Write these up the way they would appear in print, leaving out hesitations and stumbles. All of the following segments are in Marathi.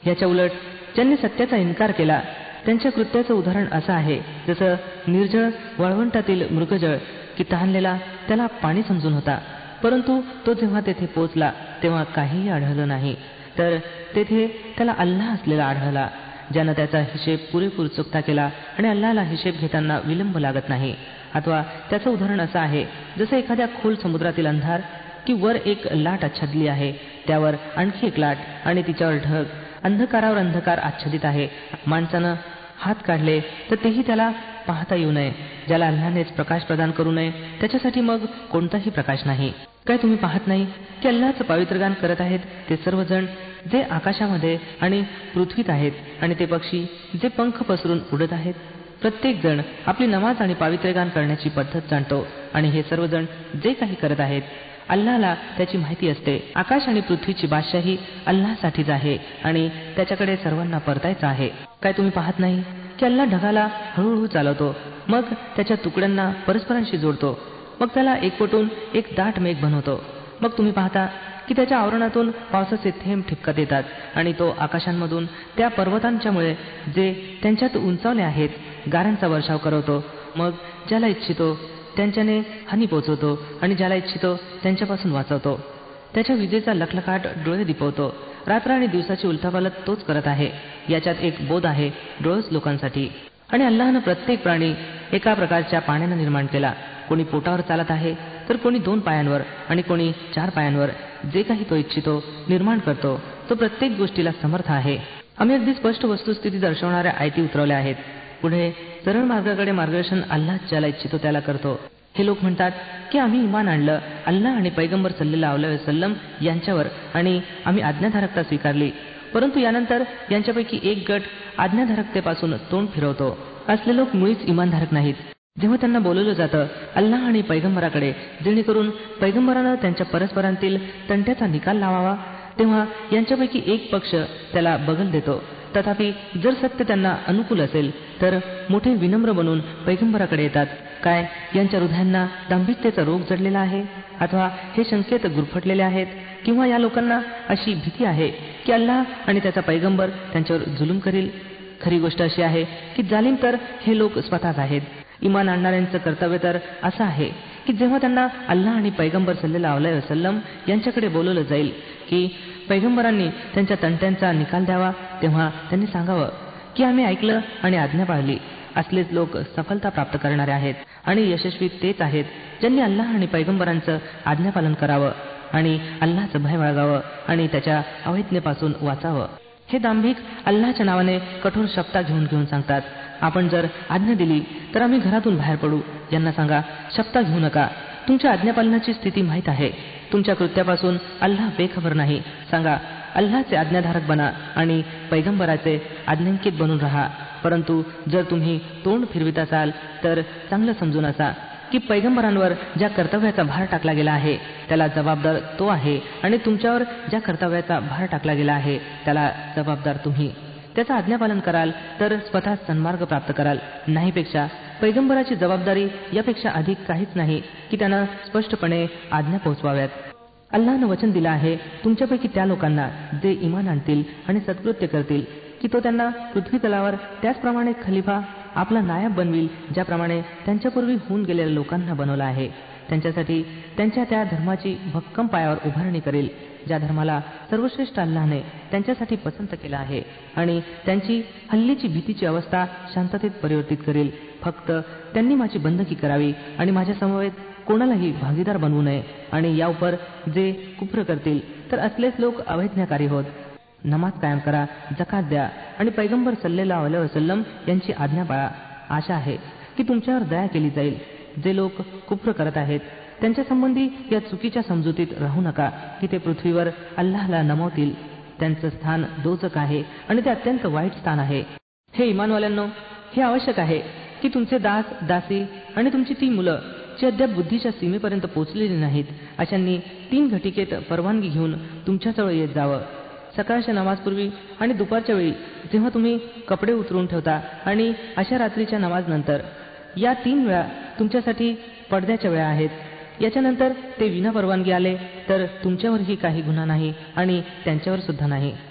याच्या उलट ज्यांनी सत्याचा इन्कार केला त्यांच्या कृत्याचं उदाहरण असं आहे जसं निर्जळ वाळवंटातील मृगजळ की तहानलेला त्याला पाणी समजून होता, परंतु तो जेव्हा तेथे पोचला तेव्हा काहीही आढळलं नाही, तर तेथे त्याला अल्लाह असलेला आढळला, ज्यानं त्याचा हिशेब पुरेपूर चुकता केला आणि अल्लाहला हिशेब घेताना विलंब लागत नाही. अथवा त्याचं उदाहरण असं आहे जसं एखाद्या खोल समुद्रातील अंधार की वर एक लाट आच्छादली आहे, त्यावर आणखी एक लाट आणि तिच्यावर ढग, अंधकारावर अंधकार आच्छादित आहे. माणसानं हात काढले तर तेही त्याला पाहता येऊ नये. ज्याला अल्लाहनेच प्रकाश प्रदान करू नये त्याच्यासाठी मग कोणताही प्रकाश नाही. काय तुम्ही पाहत नाही की अल्लाहचं पावित्रगान करत आहेत ते सर्वजण जे आकाशामध्ये आणि पृथ्वीत आहेत आणि ते पक्षी जे पंख पसरून उडत आहेत? प्रत्येक जण आपली नमाज आणि पावित्र्यगान करण्याची पद्धत जाणतो आणि हे सर्वजण जे काही करत आहेत अल्लाहला त्याची माहिती असते. आकाश आणि पृथ्वीची बादशाही अल्लाहसाठीच आहे आणि त्याच्याकडे सर्वांना परतायचं आहे. काय तुम्ही पाहत नाही की अल्लाह ढगाला हळूहळू चालवतो, मग त्याच्या तुकड्यांना परस्परांशी जोडतो, मग त्याला एकवटून एक दाट मेघ बनवतो. मग तुम्ही पाहता की त्याच्या आवरणातून पावसाचे थेंब ठिपकत येतात आणि तो आकाशांमधून त्या पर्वतांच्यामुळे जे त्यांच्यात उंचावले आहेत गारांचा वर्षाव करवतो. मग ज्याला इच्छितो त्यांच्याने हानी पोचवतो आणि ज्याला इच्छितो त्यांच्यापासून वाचवतो. त्याच्या विजेचा लखलखाट डोळे दिपवतो. रात्र आणि दिवसाची उलथापालथ तोच करत आहे. याच्यात एक बोध आहे डोळस लोकांसाठी. आणि अल्लाहनं प्रत्येक प्राणी एका प्रकारच्या पाण्यानं निर्माण केला. कोणी पोटावर चालत आहे तर कोणी 2 पायांवर आणि कोणी 4 पायांवर. जे काही तो इच्छितो निर्माण करतो. तो प्रत्येक गोष्टीला समर्थ आहे. आम्ही अगदी स्पष्ट वस्तुस्थिती दर्शवणाऱ्या आयती उतरवल्या आहेत. पुढे सरळ मार्गाकडे मार्गदर्शन अल्लाह ज्याला इच्छितो त्याला करतो. हे लोक म्हणतात की आम्ही इमान आणलं अल्लाह आणि पैगंबर सल्लल्लाहु अलैहि वसल्लम यांच्यावर आणि आम्ही आज्ञाधारकता स्वीकारली, परंतु यानंतर यांच्यापैकी एक गट आज्ञाधारकतेपासून तोंड फिरवतो. असले लोक मुळीच इमानधारक नाहीत. जेव्हा त्यांना बोलवलं जातं अल्लाह आणि पैगंबराकडे जेणेकरून पैगंबरानं त्यांच्या परस्परांतील तंट्याचा निकाल लावावा, तेव्हा यांच्यापैकी एक पक्ष त्याला बगल देतो. तथापि जर सत्य त्यांना अनुकूल असेल तर मोठे विनम्र बनून पैगंबराकडे येतात. काय यांच्या हृदयांना दांभिकतेचा रोग जडलेला आहे अथवा हे शंकेत गुरफटलेले आहेत, किंवा या लोकांना अशी भीती आहे की अल्लाह आणि त्याचा पैगंबर त्यांच्यावर जुलूम करील? खरी गोष्ट अशी आहे की जालिम तर हे लोक स्वतःच आहेत. इमान आणणाऱ्यांचं कर्तव्य तर असं आहे की जेव्हा त्यांना अल्लाह आणि पैगंबर सल्लल्लाहु अलैहि वसल्लम यांच्याकडे बोलवलं जाईल की पैगंबरांनी त्यांच्या तंट्यांचा निकाल द्यावा, तेव्हा त्यांनी सांगावं की आम्ही ऐकलं आणि आज्ञा पाळली. असलेच लोक सफलता प्राप्त करणारे आहेत आणि यशस्वी तेच आहेत ज्यांनी अल्लाह आणि पैगंबरांचं आज्ञापालन करावं आणि अल्लाहचं भय बाळगावं आणि त्याच्या अवैज्ञेपासून वाचावं. हे दांभिक अल्लाहच्या नावाने कठोर शपथा घेऊन सांगतात, आपण जर आज्ञा दिली तर आम्ही घरातून बाहेर पडू. यांना सांगा, शपथा घेऊ नका, तुमच्या आज्ञापालनाची स्थिती माहीत आहे. तुमच्या कृत्यापासून अल्लाह बेखबर नाही. सांगा, अल्लाहचे आज्ञाधारक बना आणि पैगंबराचे आज्ञांकित बनून राहा. परंतु जर तुम्ही तोंड फिरवित असाल तर चांगलं समजून असा की पैगंबरांवर ज्या कर्तव्याचा भार टाकला गेला आहे त्याला जबाबदार तो आहे आणि तुमच्यावर ज्या कर्तव्याचा भार टाकला गेला आहे त्याला जबाबदार तुम्ही. त्याचं आज्ञापालन कराल तर स्वतः सन्मार्ग प्राप्त कराल. नाहीपेक्षा पैगंबराची जबाबदारी यापेक्षा अधिक काहीच नाही की त्यानं स्पष्टपणे आज्ञा पोहोचवाव्यात. अल्लाहनं वचन दिलं आहे तुमच्यापैकी त्या लोकांना जे इमान आणतील आणि सत्कृत्य करतील की तो त्यांना पृथ्वी तलावर त्याचप्रमाणे खलिफा आपला नायब बनविल ज्याप्रमाणे त्यांच्यापूर्वी होऊन गेलेल्या लोकांना बनवलं आहे. त्यांच्यासाठी त्यांच्या त्या धर्माची भक्कम पायावर उभारणी करेल ज्या धर्माला सर्वश्रेष्ठ अल्लाहने त्यांच्यासाठी पसंत केला आहे आणि त्यांची हल्लीची भीतीची अवस्था शांततेत परिवर्तित करेल. फक्त त्यांनी माझी बंदकी करावी आणि माझ्या समवेत कोणालाही भागीदार बनवू नये. आणि याउपर जे कुफ्र करतील तर असलेच लोक अवैज्ञाकारी होत. नमाज कायम करा, जकात द्या आणि पैगंबर सल्लल्लाहु अलैहि वसल्लम यांची आज्ञा पाळा. आशा आहे की तुमच्यावर दया केली जाईल. जे लोक कुफ्र करत आहेत त्यांच्या संबंधी या चुकीच्या समजुतीत राहू नका की ते पृथ्वीवर अल्लाहला नमवतील. त्यांचं स्थान दोजक आहे आणि ते अत्यंत वाईट स्थान आहे. हे इमानवाल्यांनो, हे आवश्यक आहे की तुमचे दास दासी आणि तुमची ती मुलं जी अद्याप बुद्धीच्या सीमेपर्यंत पोहोचलेली नाहीत अशांनी 3 घटिकेत परवानगी घेऊन तुमच्याजवळ येत जावं. सकाळच्या नमाजपूर्वी आणि दुपारच्या वेळी जेव्हा तुम्ही कपडे उतरून ठेवता आणि अशा रात्रीच्या नमाज नंतर. या 3 वेळा तुमच्यासाठी पडद्याच्या वेळा आहेत. याच्यानंतर ते विना परवानगी आले तर तुमच्यावरही काही गुन्हा नाही आणि त्यांच्यावर सुद्धा नाही.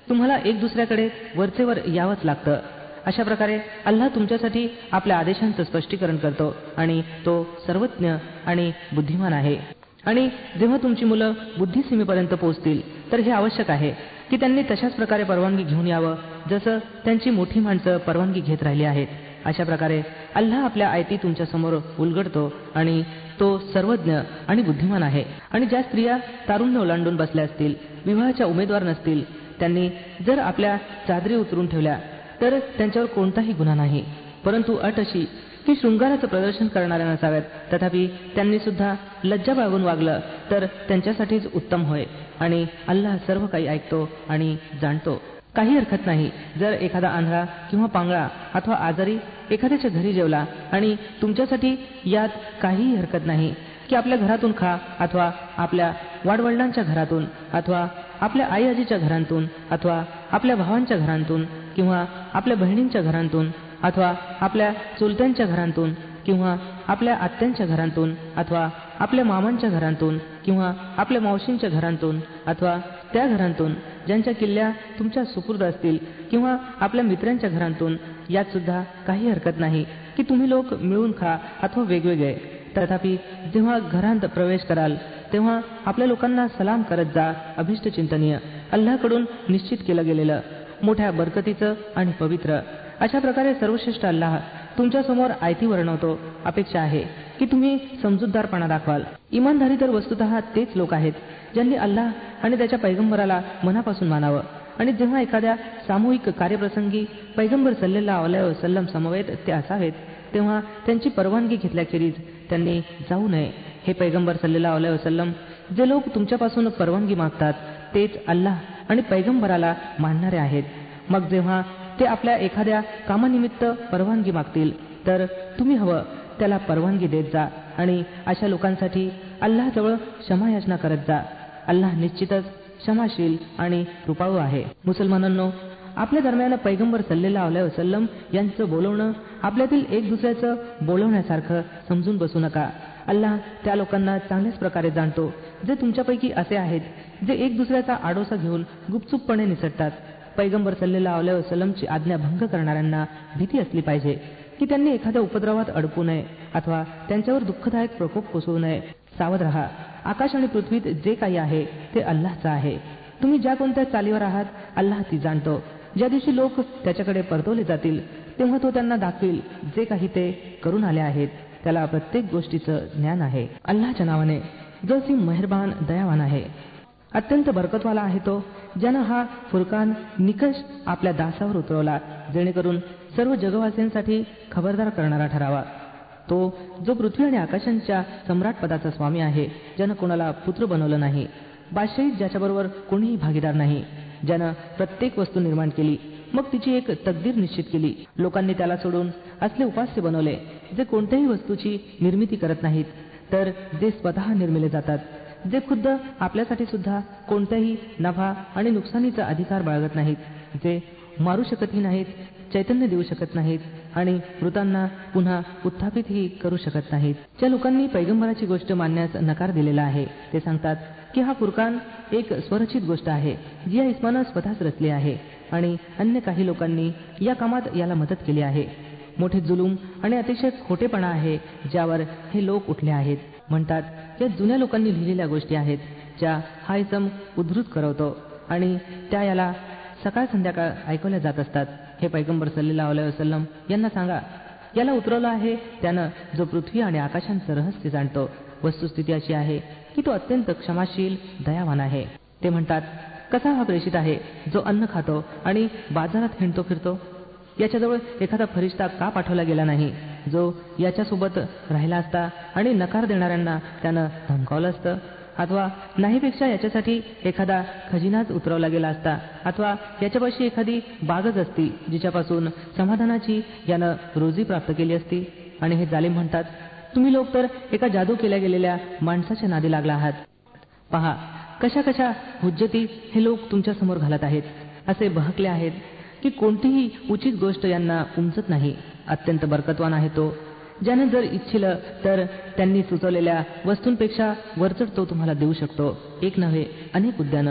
तुम्हाला एक दुसऱ्याकडे वरचेवर यावंच लागतं. अशा प्रकारे अल्लाह तुमच्यासाठी आपल्या आदेशांचं स्पष्टीकरण करतो आणि तो सर्वज्ञ आणि बुद्धिमान आहे. आणि जेव्हा तुमची मुलं बुद्धिसीमेपर्यंत पोहोचतील तर हे आवश्यक आहे की त्यांनी तशाच प्रकारे परवानगी घेऊन यावं जसं त्यांची मोठी माणसं परवानगी घेत राहिली आहेत. अशा प्रकारे अल्लाह आपल्या आयती तुमच्या समोर उलगडतो आणि तो सर्वज्ञ आणि बुद्धिमान आहे. आणि ज्या स्त्रिया तारुण्य ओलांडून बसल्या असतील, विवाहाच्या उमेदवार नसतील, त्यांनी जर आपल्या चादरी उतरून ठेवल्या तर त्यांच्यावर कोणताही गुन्हा नाही, परंतु अट अशी की शृंगाराचं प्रदर्शन करणाऱ्या नसाव्यात. तथापि त्यांनी सुद्धा लज्जा बाळगून वागलं तर त्यांच्यासाठीच उत्तम होय. आणि अल्लाह सर्व काही ऐकतो आणि जाणतो. काही हरकत नाही जर एखादा आंधळा किंवा पांगळा अथवा आजारी एखाद्याच्या घरी जेवला आणि तुमच्यासाठी यात काहीही हरकत नाही की आपल्या घरातून खा अथवा आपल्या वाडवडिलांच्या घरातून अथवा आपल्या आई आजीच्या घरातून अथवा आपल्या भावांच्या घरातून किंवा आपल्या बहिणींच्या घरातून अथवा आपल्या चुलत्यांच्या घरातून किंवा आपल्या आत्यांच्या घरातून अथवा आपल्या मामांच्या घरातून किंवा आपल्या मावशींच्या घरातून अथवा त्या घरातून ज्यांच्या किल्ल्या तुमच्या सुपूर्द असतील किंवा आपल्या मित्रांच्या घरातून. यात सुद्धा काही हरकत नाही की तुम्ही लोक मिळून खा अथवा वेगवेगळे. तथापि जेव्हा घरात प्रवेश कराल तेव्हा आपल्या लोकांना सलाम करत जा. अभिष्ट चिंतनीय, अल्लाहकडून निश्चित केलं गेलेलं, मोठ्या बरकतीचं आणि पवित्र. अशा प्रकारे सर्वश्रेष्ठ अल्लाह तुमच्यासमोर आयती वर्णवतो. अपेक्षा आहे की तुम्ही समजूतदारपणा दाखवाल. इमानधारी तर वस्तुतः तेच लोक आहेत ज्यांनी अल्लाह आणि त्याच्या पैगंबराला मनापासून मानावं. आणि जेव्हा एखाद्या सामूहिक कार्यप्रसंगी पैगंबर सल्लल्लाहु अलैहि वसल्लम समवेत ते असावेत तेव्हा त्यांची परवानगी घेतल्याखेरीज त्यांनी जाऊ नये. हे पैगंबर सल्लल्लाहु अलैहि वसल्लम, जे लोक तुमच्यापासून परवानगी मागतात तेच अल्लाह आणि पैगंबराला मानणारे आहेत. मग जेव्हा ते आपल्या एखाद्या कामानिमित्त परवानगी मागतील तर तुम्ही हवं त्याला परवानगी देत जा आणि अशा लोकांसाठी अल्लाहजवळ क्षमायाचना करत जा. अल्लाह निश्चितच क्षमाशील आणि कृपाळू आहे. मुसलमानांनो, आपल्या दरम्यान पैगंबर सल्लल्लाहु अलैहि वसल्लम यांचं बोलवणं आपल्यातील एक दुसऱ्याचं बोलवण्यासारखं समजून बसू नका. अल्लाह त्या लोकांना चांगल्याच प्रकारे जाणतो जे तुमच्यापैकी असे आहेत जे एक दुसऱ्याचा आडोसा घेऊन गुपचूपपणे निसटतात. पैगंबर सल्लल्लाहु अलैहि वसल्लमची आज्ञा भंग करणाऱ्यांना भीती असली पाहिजे की त्यांनी एखाद्या उपद्रवात अडकू नये अथवा त्यांच्यावर दुःखदायक प्रकोप कोसळू नये. सावध रहा. आकाश आणि पृथ्वीत जे काही आहे ते अल्लाहचं आहे. तुम्ही ज्या कोणत्या चालीवर आहात अल्लाह ती जाणतो. ज्या दिवशी लोक त्याच्याकडे परतवले जातील तेव्हा तो त्यांना दाखवील जे काही ते करून आले आहेत. त्याला प्रत्येक गोष्टीचं ज्ञान आहे. अल्लाहच्या नावाने जो सी मेहरबान दयावान आहे. अत्यंत बरकतवाला आहे तो ज्यानं हा फुरकान निकष आपल्या दासावर उतरवला जेणेकरून सर्व जगवासियांसाठी खबरदार करणारा ठरावा. तो जो पृथ्वी आणि आकाशांच्या सम्राट पदाचा स्वामी आहे, ज्यानं कोणाला पुत्र बनवलं नाही, बादशाहीत ज्याच्याबरोबर कोणीही भागीदार नाही, ज्यानं प्रत्येक वस्तू निर्माण केली मग तिची एक तकदीर निश्चित केली. लोकांनी त्याला सोडून असले उपास्य बनवले जे कोणत्याही वस्तूची निर्मिती करत नाहीत तर जे स्वतः निर्मिले जातात, जे खुद्द आपल्यासाठी सुद्धा कोणत्याही नफा आणि नुकसानीचा अधिकार बाळगत नाहीत, जे मारू शकतही नाहीत, चैतन्य देऊ शकत नाहीत आणि मृतांना पुन्हा उत्थापितही करू शकत नाहीत. ज्या लोकांनी पैगंबराची गोष्ट मानण्यास नकार दिलेला आहे ते सांगतात की हा फुरकान एक स्वरचित गोष्ट आहे जी या इस्मानं स्वतःच रचली आहे आणि अन्य काही लोकांनी या कामात याला मदत केली आहे. मोठे जुलूम आणि अतिशय खोटेपणा आहे ज्यावर हे लोक उठले आहेत. म्हणतात या जुन्या लोकांनी लिहिलेल्या गोष्टी आहेत ज्या हा इसम उद्धृत करवतो आणि त्या याला सकाळ संध्याकाळ ऐकवल्या जात असतात. हे पैगंबर सल्लल्लाहु अलैहि वसल्लम यांना सांगा, याला उतरवलं आहे त्यानं जो पृथ्वी आणि आकाशांचं रहस्य जाणतो. वस्तुस्थिती अशी आहे की तो अत्यंत क्षमाशील दयावान आहे. ते म्हणतात, कसा हा प्रेषित आहे जो अन्न खातो आणि बाजारात हिंडतो फिरतो. याच्याजवळ एखादा फरिश्ता का पाठवला गेला नाही जो याच्यासोबत राहिला असता आणि नकार देणाऱ्यांना त्यानं धमकावलं असतं. अथवा नाहीपेक्षा याच्यासाठी एखादा खजिनाच उतरवला गेला असता अथवा याच्यापाशी एखादी बागच असती जिच्यापासून समाधानाची यानं रोजी प्राप्त केली असती. आणि हे जालिम म्हणतात, तुम्ही लोक तर एका जादू केल्या गेलेल्या माणसाच्या नादी लागला आहात. पहा कशा कशा हुज्जती हे लोक तुमच्या समोर घालत आहेत. असे बहकले आहेत की कोणतीही उचित गोष्ट यांना उमजत नाही. अत्यंत बरकतवान आहे तो ज्यानं जर इच्छिलं तर त्यांनी सुचवलेल्या वस्तूंपेक्षा वरचढ तो तुम्हाला देऊ शकतो. एक नव्हे अनेक उद्यानं.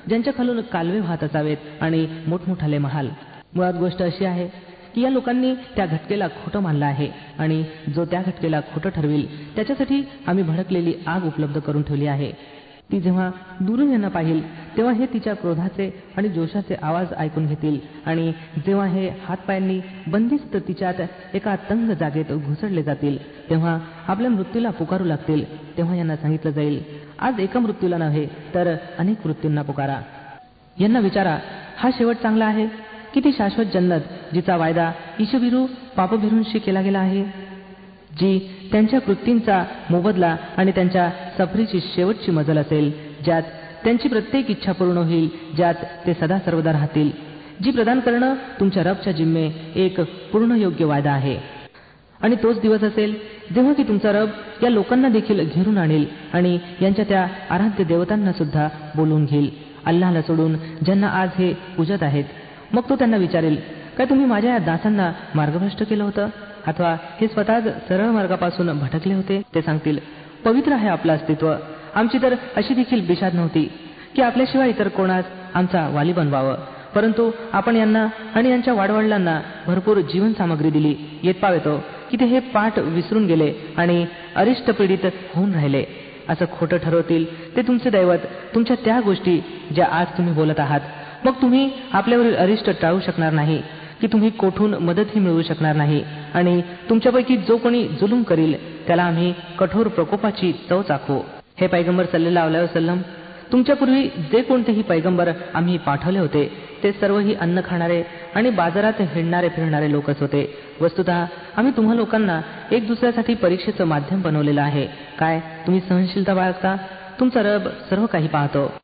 ज्यांच्या खालून कालवे वाहत असावेत आणि मोठमोठाले महाल. मुळात गोष्ट अशी आहे की या लोकांनी त्या घटकेला खोटं मानलं आहे आणि जो त्या घटकेला खोटं ठरविल त्याच्यासाठी आम्ही भडकलेली आग उपलब्ध करून ठेवली आहे. ती जेव्हा दुरून यांना पाहिल तेव्हा हे तिच्या क्रोधाचे आणि जोशाचे आवाज ऐकून घेतील आणि जेव्हा हे हातपायांनी बंदिस्त तिच्यात एका तंग जागेत घुसडले जातील तेव्हा आपल्या मृत्यूला पुकारू लागतील. तेव्हा यांना सांगितलं जाईल, आज एका मृत्यूला नव्हे तर अनेक मृत्यूंना पुकारा. यांना विचारा, हा शेवट चांगला आहे की ती शाश्वत जन्नत जिचा वायदा ईशभिरू पापभिरूंशी केला गेला आहे, जी त्यांच्या कृतींचा मोबदला आणि त्यांच्या सफरीची शेवटची मजल असेल, ज्यात त्यांची प्रत्येक इच्छा पूर्ण होईल, ज्यात ते सदा सर्वदा राहतील, जी प्रदान करणं तुमच्या रबच्या जिम्मे एक पूर्ण योग्य वायदा आहे. आणि तोच दिवस असेल जेव्हा की तुमचा रब या लोकांना देखील घेरून आणेल आणि यांच्या त्या आराध्य देवतांना सुद्धा बोलवून घेईल, अल्लाहला सोडून ज्यांना आज हे पूजत आहेत. मग तो त्यांना विचारेल, काय तुम्ही माझ्या या दासांना मार्गभ्रष्ट केलं होतं अथवा हे स्वतःच सरळ मार्गापासून भटकले होते? ते सांगतील, पवित्र आहे आपलं अस्तित्व. आमची तर अशी देखील बिशाद नव्हती की आपल्याशिवाय इतर कोणास आमचा वाली बनवावं, परंतु आपण यांना आणि यांच्या वाडवडिलांना भरपूर जीवनसामग्री दिली. येत पावेतो की ते हे पाठ विसरून गेले आणि अरिष्ट पीडित होऊन राहिले. असं खोटं ठरवतील ते तुमचे दैवत, तुमच्या त्या गोष्टी ज्या आज तुम्ही बोलत आहात. मग तुम्ही आपल्यावरील अरिष्ट टाळू शकणार नाही की तुम्ही कोठून मदतही मिळवू शकणार नाही. आणि तुमच्यापैकी जो कोणी जुलूम करील त्याला आम्ही कठोर प्रकोपाची चव चाखवू. हे पैगंबर सल्लल्लाहु अलैहि वसल्लम, तुमच्यापूर्वी जे कोणतेही पैगंबर आम्ही पाठवले होते ते सर्वही अन्न खाणारे आणि बाजारात हिंडणारे फिरणारे लोकच होते. वस्तुतः आम्ही तुम्हा लोकांना एक दुसऱ्यासाठी परीक्षेचं माध्यम बनवलेलं आहे. काय तुम्ही सहनशीलता बाळगता? तुमचा रब सर्व काही पाहतो.